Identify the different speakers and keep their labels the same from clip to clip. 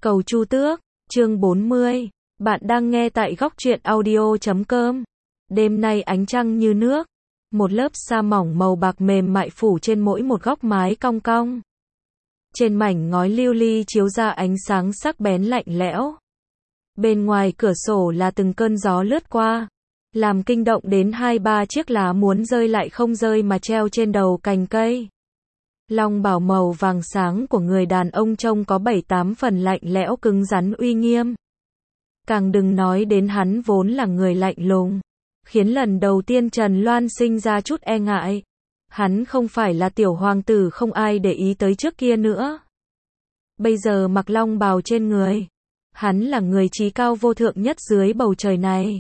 Speaker 1: Cầu Chu Tước, chương 40. Bạn đang nghe tại góc truyện audio.com. Đêm nay ánh trăng như nước, một lớp sa mỏng màu bạc mềm mại phủ trên mỗi một góc mái cong cong. Trên mảnh ngói lưu ly chiếu ra ánh sáng sắc bén lạnh lẽo. Bên ngoài cửa sổ là từng cơn gió lướt qua, làm kinh động đến 2-3 chiếc lá muốn rơi lại không rơi mà treo trên đầu cành cây. Long bào màu vàng sáng của người đàn ông trông có 7-8 phần lạnh lẽo cứng rắn uy nghiêm. Càng đừng nói đến hắn vốn là người lạnh lùng, khiến lần đầu tiên Trần Loan sinh ra chút e ngại. Hắn không phải là tiểu hoàng tử không ai để ý tới trước kia nữa. Bây giờ mặc long bào trên người, hắn là người trí cao vô thượng nhất dưới bầu trời này.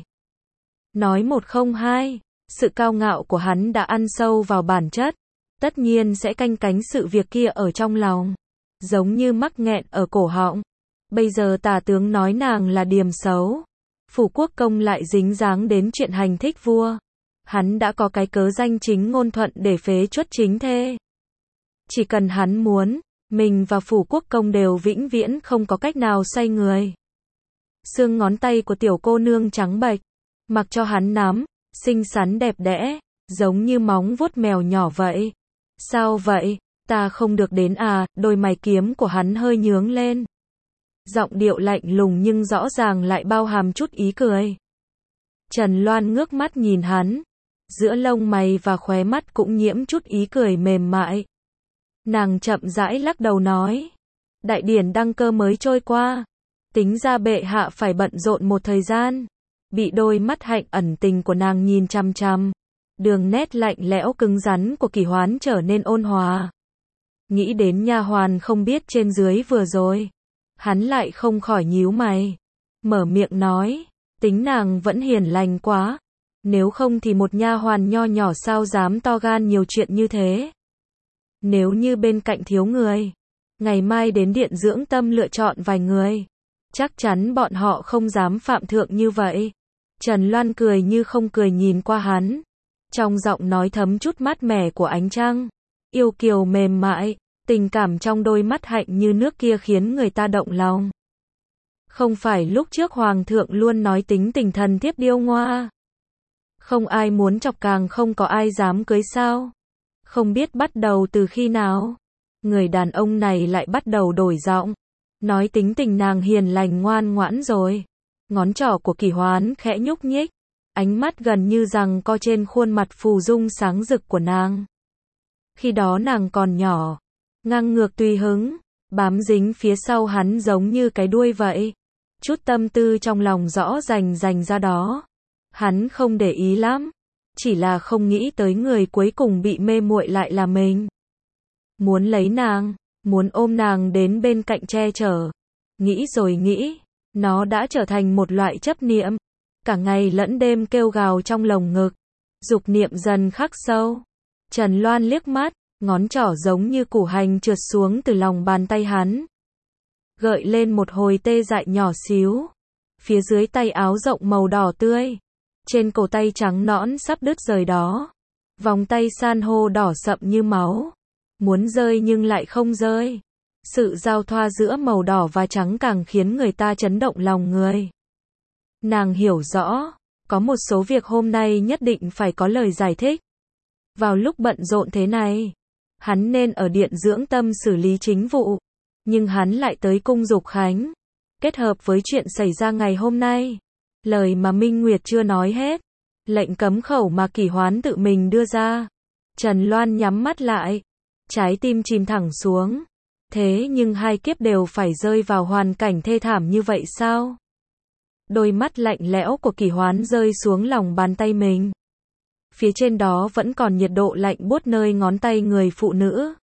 Speaker 1: Nói một không hai, sự cao ngạo của hắn đã ăn sâu vào bản chất, tất nhiên sẽ canh cánh sự việc kia ở trong lòng, giống như mắc nghẹn ở cổ họng. Bây giờ tả tướng nói nàng là điềm xấu, phủ quốc công lại dính dáng đến chuyện hành thích vua. Hắn đã có cái cớ danh chính ngôn thuận để phế truất chính thê. Chỉ cần hắn muốn, mình và phủ quốc công đều vĩnh viễn không có cách nào xoay người. Xương ngón tay của tiểu cô nương trắng bệch, mặc cho hắn nắm, xinh xắn đẹp đẽ, giống như móng vuốt mèo nhỏ vậy. Sao vậy, ta không được đến à? Đôi mày kiếm của hắn hơi nhướng lên. Giọng điệu lạnh lùng nhưng rõ ràng lại bao hàm chút ý cười. Trần Loan ngước mắt nhìn hắn, giữa lông mày và khóe mắt cũng nhiễm chút ý cười mềm mại. Nàng chậm rãi lắc đầu nói, đại điển đăng cơ mới trôi qua, tính ra bệ hạ phải bận rộn một thời gian. Bị đôi mắt hạnh ẩn tình của nàng nhìn chăm chăm, đường nét lạnh lẽo cứng rắn của Kỷ Hoán trở nên ôn hòa. Nghĩ đến nha hoàn không biết trên dưới vừa rồi, hắn lại không khỏi nhíu mày, mở miệng nói, tính nàng vẫn hiền lành quá, nếu không thì một nha hoàn nho nhỏ sao dám to gan nhiều chuyện như thế. Nếu như bên cạnh thiếu người, ngày mai đến điện dưỡng tâm lựa chọn vài người, chắc chắn bọn họ không dám phạm thượng như vậy. Trần Loan cười như không cười nhìn qua hắn, trong giọng nói thấm chút mát mẻ của ánh trăng, yêu kiều mềm mại, tình cảm trong đôi mắt hạnh như nước kia khiến người ta động lòng. Không phải lúc trước hoàng thượng luôn nói tính tình thần thiếp điêu ngoa, không ai muốn chọc càng không có ai dám cưới sao? Không biết bắt đầu từ khi nào, người đàn ông này lại bắt đầu đổi giọng, nói tính tình nàng hiền lành ngoan ngoãn rồi. Ngón trỏ của Kỷ Hoán khẽ nhúc nhích, ánh mắt gần như rằng co trên khuôn mặt phù dung sáng rực của nàng. Khi đó nàng còn nhỏ, ngang ngược tùy hứng, bám dính phía sau hắn giống như cái đuôi vậy. Chút tâm tư trong lòng rõ rành ra đó. Hắn không để ý lắm, chỉ là không nghĩ tới người cuối cùng bị mê muội lại là mình. Muốn lấy nàng, muốn ôm nàng đến bên cạnh che chở. Nghĩ rồi nghĩ, nó đã trở thành một loại chấp niệm, cả ngày lẫn đêm kêu gào trong lồng ngực, dục niệm dần khắc sâu. Trần Loan liếc mắt, ngón trỏ giống như củ hành trượt xuống từ lòng bàn tay hắn, gợi lên một hồi tê dại nhỏ xíu. Phía dưới tay áo rộng màu đỏ tươi, trên cổ tay trắng nõn sắp đứt rời đó, vòng tay san hô đỏ sậm như máu, muốn rơi nhưng lại không rơi. Sự giao thoa giữa màu đỏ và trắng càng khiến người ta chấn động lòng người. Nàng hiểu rõ, có một số việc hôm nay nhất định phải có lời giải thích. Vào lúc bận rộn thế này, hắn nên ở điện dưỡng tâm xử lý chính vụ, nhưng hắn lại tới cung Dục Khánh. Kết hợp với chuyện xảy ra ngày hôm nay, lời mà Minh Nguyệt chưa nói hết, lệnh cấm khẩu mà Kỷ Hoán tự mình đưa ra. Trần Loan nhắm mắt lại, trái tim chìm thẳng xuống. Thế nhưng hai kiếp đều phải rơi vào hoàn cảnh thê thảm như vậy sao? Đôi mắt lạnh lẽo của Kỷ Hoán rơi xuống lòng bàn tay mình. Phía trên đó vẫn còn nhiệt độ lạnh buốt nơi ngón tay người phụ nữ.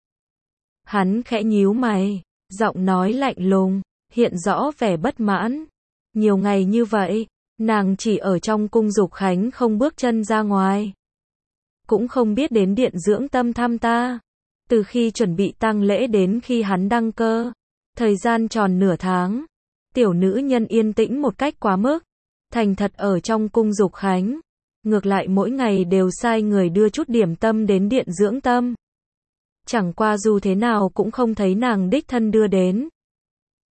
Speaker 1: Hắn khẽ nhíu mày, giọng nói lạnh lùng, hiện rõ vẻ bất mãn. Nhiều ngày như vậy, nàng chỉ ở trong cung Dục Khánh không bước chân ra ngoài. Cũng không biết đến điện dưỡng tâm thăm ta. Từ khi chuẩn bị tang lễ đến khi hắn đăng cơ, thời gian tròn nửa tháng, tiểu nữ nhân yên tĩnh một cách quá mức, thành thật ở trong cung Dục Khánh. Ngược lại mỗi ngày đều sai người đưa chút điểm tâm đến điện dưỡng tâm. Chẳng qua dù thế nào cũng không thấy nàng đích thân đưa đến.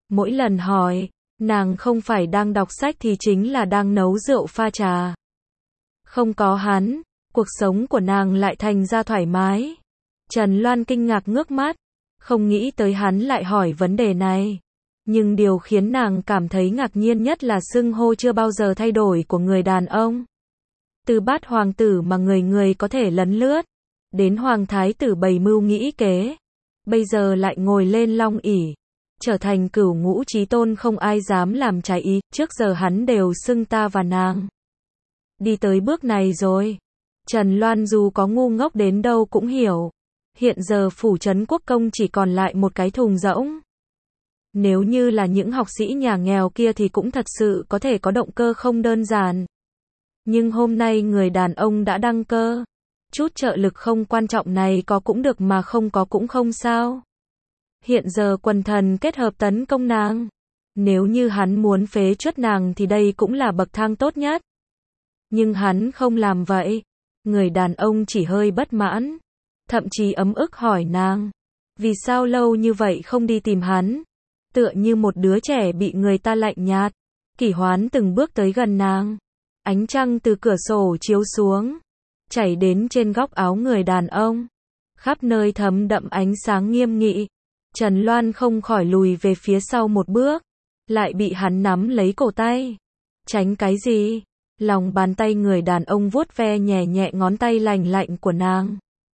Speaker 1: Mỗi lần hỏi, nàng không phải đang đọc sách thì chính là đang nấu rượu pha trà. Không có hắn, cuộc sống của nàng lại thành ra thoải mái. Trần Loan kinh ngạc ngước mắt, không nghĩ tới hắn lại hỏi vấn đề này. Nhưng điều khiến nàng cảm thấy ngạc nhiên nhất là xưng hô chưa bao giờ thay đổi của người đàn ông. Từ bát hoàng tử mà người người có thể lấn lướt, đến hoàng thái tử bày mưu nghĩ kế, bây giờ lại ngồi lên long ỷ, trở thành cửu ngũ chí tôn không ai dám làm trái ý, trước giờ hắn đều xưng ta và nàng. Đi tới bước này rồi, Trần Loan dù có ngu ngốc đến đâu cũng hiểu, hiện giờ phủ trấn quốc công chỉ còn lại một cái thùng rỗng. Nếu như là những học sĩ nhà nghèo kia thì cũng thật sự có thể có động cơ không đơn giản. Nhưng hôm nay người đàn ông đã đăng cơ. Chút trợ lực không quan trọng này có cũng được mà không có cũng không sao. Hiện giờ quần thần kết hợp tấn công nàng. Nếu như hắn muốn phế truất nàng thì đây cũng là bậc thang tốt nhất. Nhưng hắn không làm vậy. Người đàn ông chỉ hơi bất mãn. Thậm chí ấm ức hỏi nàng. Vì sao lâu như vậy không đi tìm hắn? Tựa như một đứa trẻ bị người ta lạnh nhạt. Kỷ Hoán từng bước tới gần nàng. Ánh trăng từ cửa sổ chiếu xuống, chảy đến trên góc áo người đàn ông. Khắp nơi thấm đậm ánh sáng nghiêm nghị. Trần Loan không khỏi lùi về phía sau một bước, lại bị hắn nắm lấy cổ tay. Tránh cái gì? Lòng bàn tay người đàn ông vuốt ve nhẹ nhẹ ngón tay lành lạnh của nàng,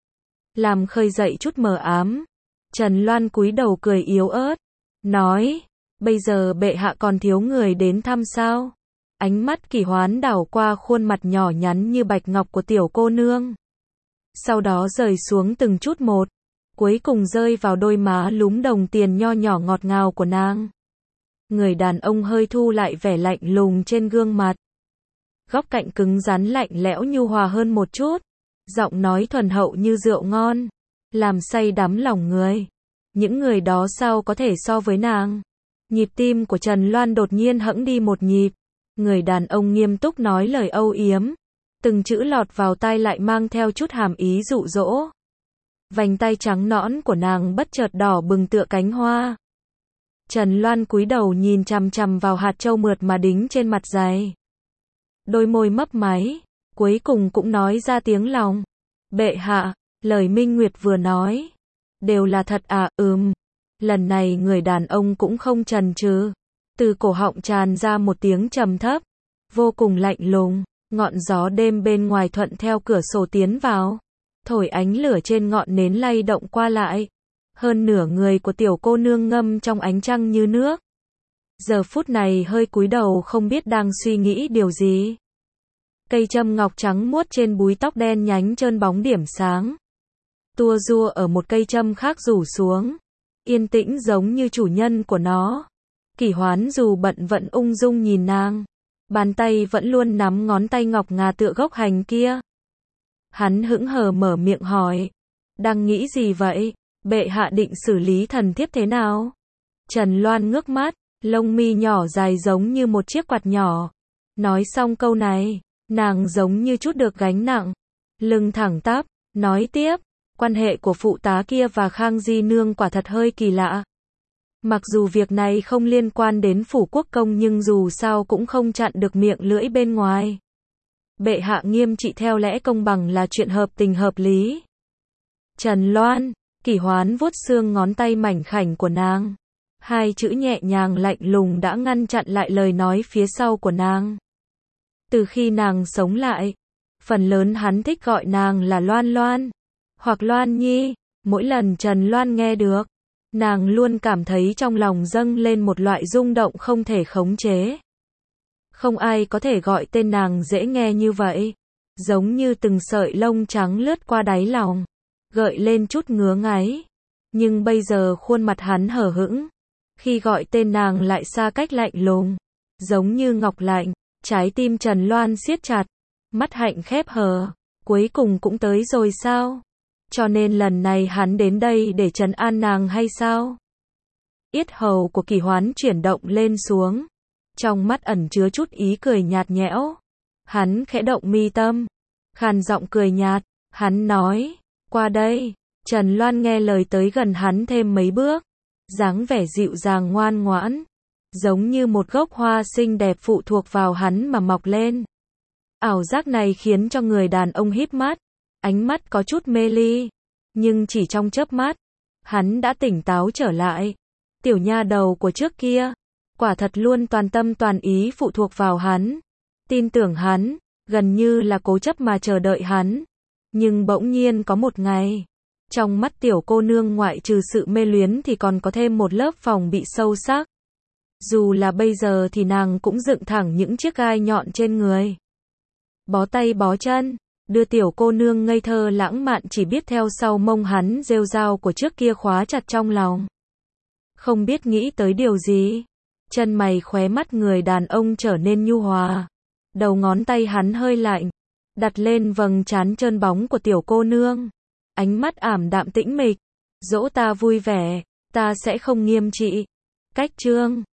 Speaker 1: làm khơi dậy chút mờ ám. Trần Loan cúi đầu cười yếu ớt, nói, bây giờ bệ hạ còn thiếu người đến thăm sao? Ánh mắt Kỷ Hoán đảo qua khuôn mặt nhỏ nhắn như bạch ngọc của tiểu cô nương. Sau đó rời xuống từng chút một, cuối cùng rơi vào đôi má lúm đồng tiền nho nhỏ ngọt ngào của nàng. Người đàn ông hơi thu lại vẻ lạnh lùng trên gương mặt. Góc cạnh cứng rắn lạnh lẽo nhu hòa hơn một chút. Giọng nói thuần hậu như rượu ngon, làm say đắm lòng người. Những người đó sao có thể so với nàng? Nhịp tim của Trần Loan đột nhiên hẫng đi một nhịp. Người đàn ông nghiêm túc nói lời âu yếm, từng chữ lọt vào tai lại mang theo chút hàm ý dụ dỗ. Vành tay trắng nõn của nàng bất chợt đỏ bừng tựa cánh hoa. Trần Loan cúi đầu nhìn chằm chằm vào hạt châu mượt mà đính trên mặt giày. Đôi môi mấp máy, cuối cùng cũng nói ra tiếng lòng. Bệ hạ, lời Minh Nguyệt vừa nói, đều là thật à? Lần này người đàn ông cũng không chần chừ. Từ cổ họng tràn ra một tiếng trầm thấp, vô cùng lạnh lùng. Ngọn gió đêm bên ngoài thuận theo cửa sổ tiến vào, thổi ánh lửa trên ngọn nến lay động qua lại. Hơn nửa người của tiểu cô nương ngâm trong ánh trăng như nước. Giờ phút này hơi cúi đầu không biết đang suy nghĩ điều gì. Cây châm ngọc trắng muốt trên búi tóc đen nhánh trơn bóng điểm sáng. Tua rua ở một cây châm khác rủ xuống, yên tĩnh giống như chủ nhân của nó. Kỷ Hoán dù bận vẫn ung dung nhìn nàng, bàn tay vẫn luôn nắm ngón tay ngọc ngà tựa gốc hành kia. Hắn hững hờ mở miệng hỏi, đang nghĩ gì vậy? Bệ hạ định xử lý thần thiếp thế nào? Trần Loan ngước mắt, lông mi nhỏ dài giống như một chiếc quạt nhỏ. Nói xong câu này, nàng giống như chút được gánh nặng, lưng thẳng tắp, nói tiếp, quan hệ của phụ tá kia và Khang Di Nương quả thật hơi kỳ lạ. Mặc dù việc này không liên quan đến phủ quốc công nhưng dù sao cũng không chặn được miệng lưỡi bên ngoài. Bệ hạ nghiêm trị theo lẽ công bằng là chuyện hợp tình hợp lý. Trần Loan, Kỷ Hoán vuốt xương ngón tay mảnh khảnh của nàng. Hai chữ nhẹ nhàng lạnh lùng đã ngăn chặn lại lời nói phía sau của nàng. Từ khi nàng sống lại, phần lớn hắn thích gọi nàng là Loan Loan, hoặc Loan Nhi. Mỗi lần Trần Loan nghe được, nàng luôn cảm thấy trong lòng dâng lên một loại rung động không thể khống chế. Không ai có thể gọi tên nàng dễ nghe như vậy, giống như từng sợi lông trắng lướt qua đáy lòng, gợi lên chút ngứa ngáy. Nhưng bây giờ khuôn mặt hắn hờ hững, khi gọi tên nàng lại xa cách lạnh lùng, giống như ngọc lạnh. Trái tim Trần Loan siết chặt, mắt hạnh khép hờ, cuối cùng cũng tới rồi sao? Cho nên lần này hắn đến đây để trấn an nàng hay sao? Yết hầu của Kỷ Hoán chuyển động lên xuống, trong mắt ẩn chứa chút ý cười nhạt nhẽo. Hắn khẽ động mi tâm, khàn giọng cười nhạt, hắn nói, qua đây. Trần Loan nghe lời tới gần hắn thêm mấy bước, dáng vẻ dịu dàng ngoan ngoãn, giống như một gốc hoa xinh đẹp phụ thuộc vào hắn mà mọc lên. Ảo giác này khiến cho người đàn ông híp mắt, ánh mắt có chút mê ly, nhưng chỉ trong chớp mắt, hắn đã tỉnh táo trở lại. Tiểu nha đầu của trước kia, quả thật luôn toàn tâm toàn ý phụ thuộc vào hắn, tin tưởng hắn, gần như là cố chấp mà chờ đợi hắn. Nhưng bỗng nhiên có một ngày, trong mắt tiểu cô nương ngoại trừ sự mê luyến thì còn có thêm một lớp phòng bị sâu sắc. Dù là bây giờ thì nàng cũng dựng thẳng những chiếc gai nhọn trên người. Bó tay bó chân, đưa tiểu cô nương ngây thơ lãng mạn chỉ biết theo sau mông hắn rêu rao của trước kia khóa chặt trong lòng. Không biết nghĩ tới điều gì, chân mày khóe mắt người đàn ông trở nên nhu hòa. Đầu ngón tay hắn hơi lạnh, đặt lên vầng trán trơn bóng của tiểu cô nương. Ánh mắt ảm đạm tĩnh mịch, dỗ ta vui vẻ, ta sẽ không nghiêm trị. Cách chương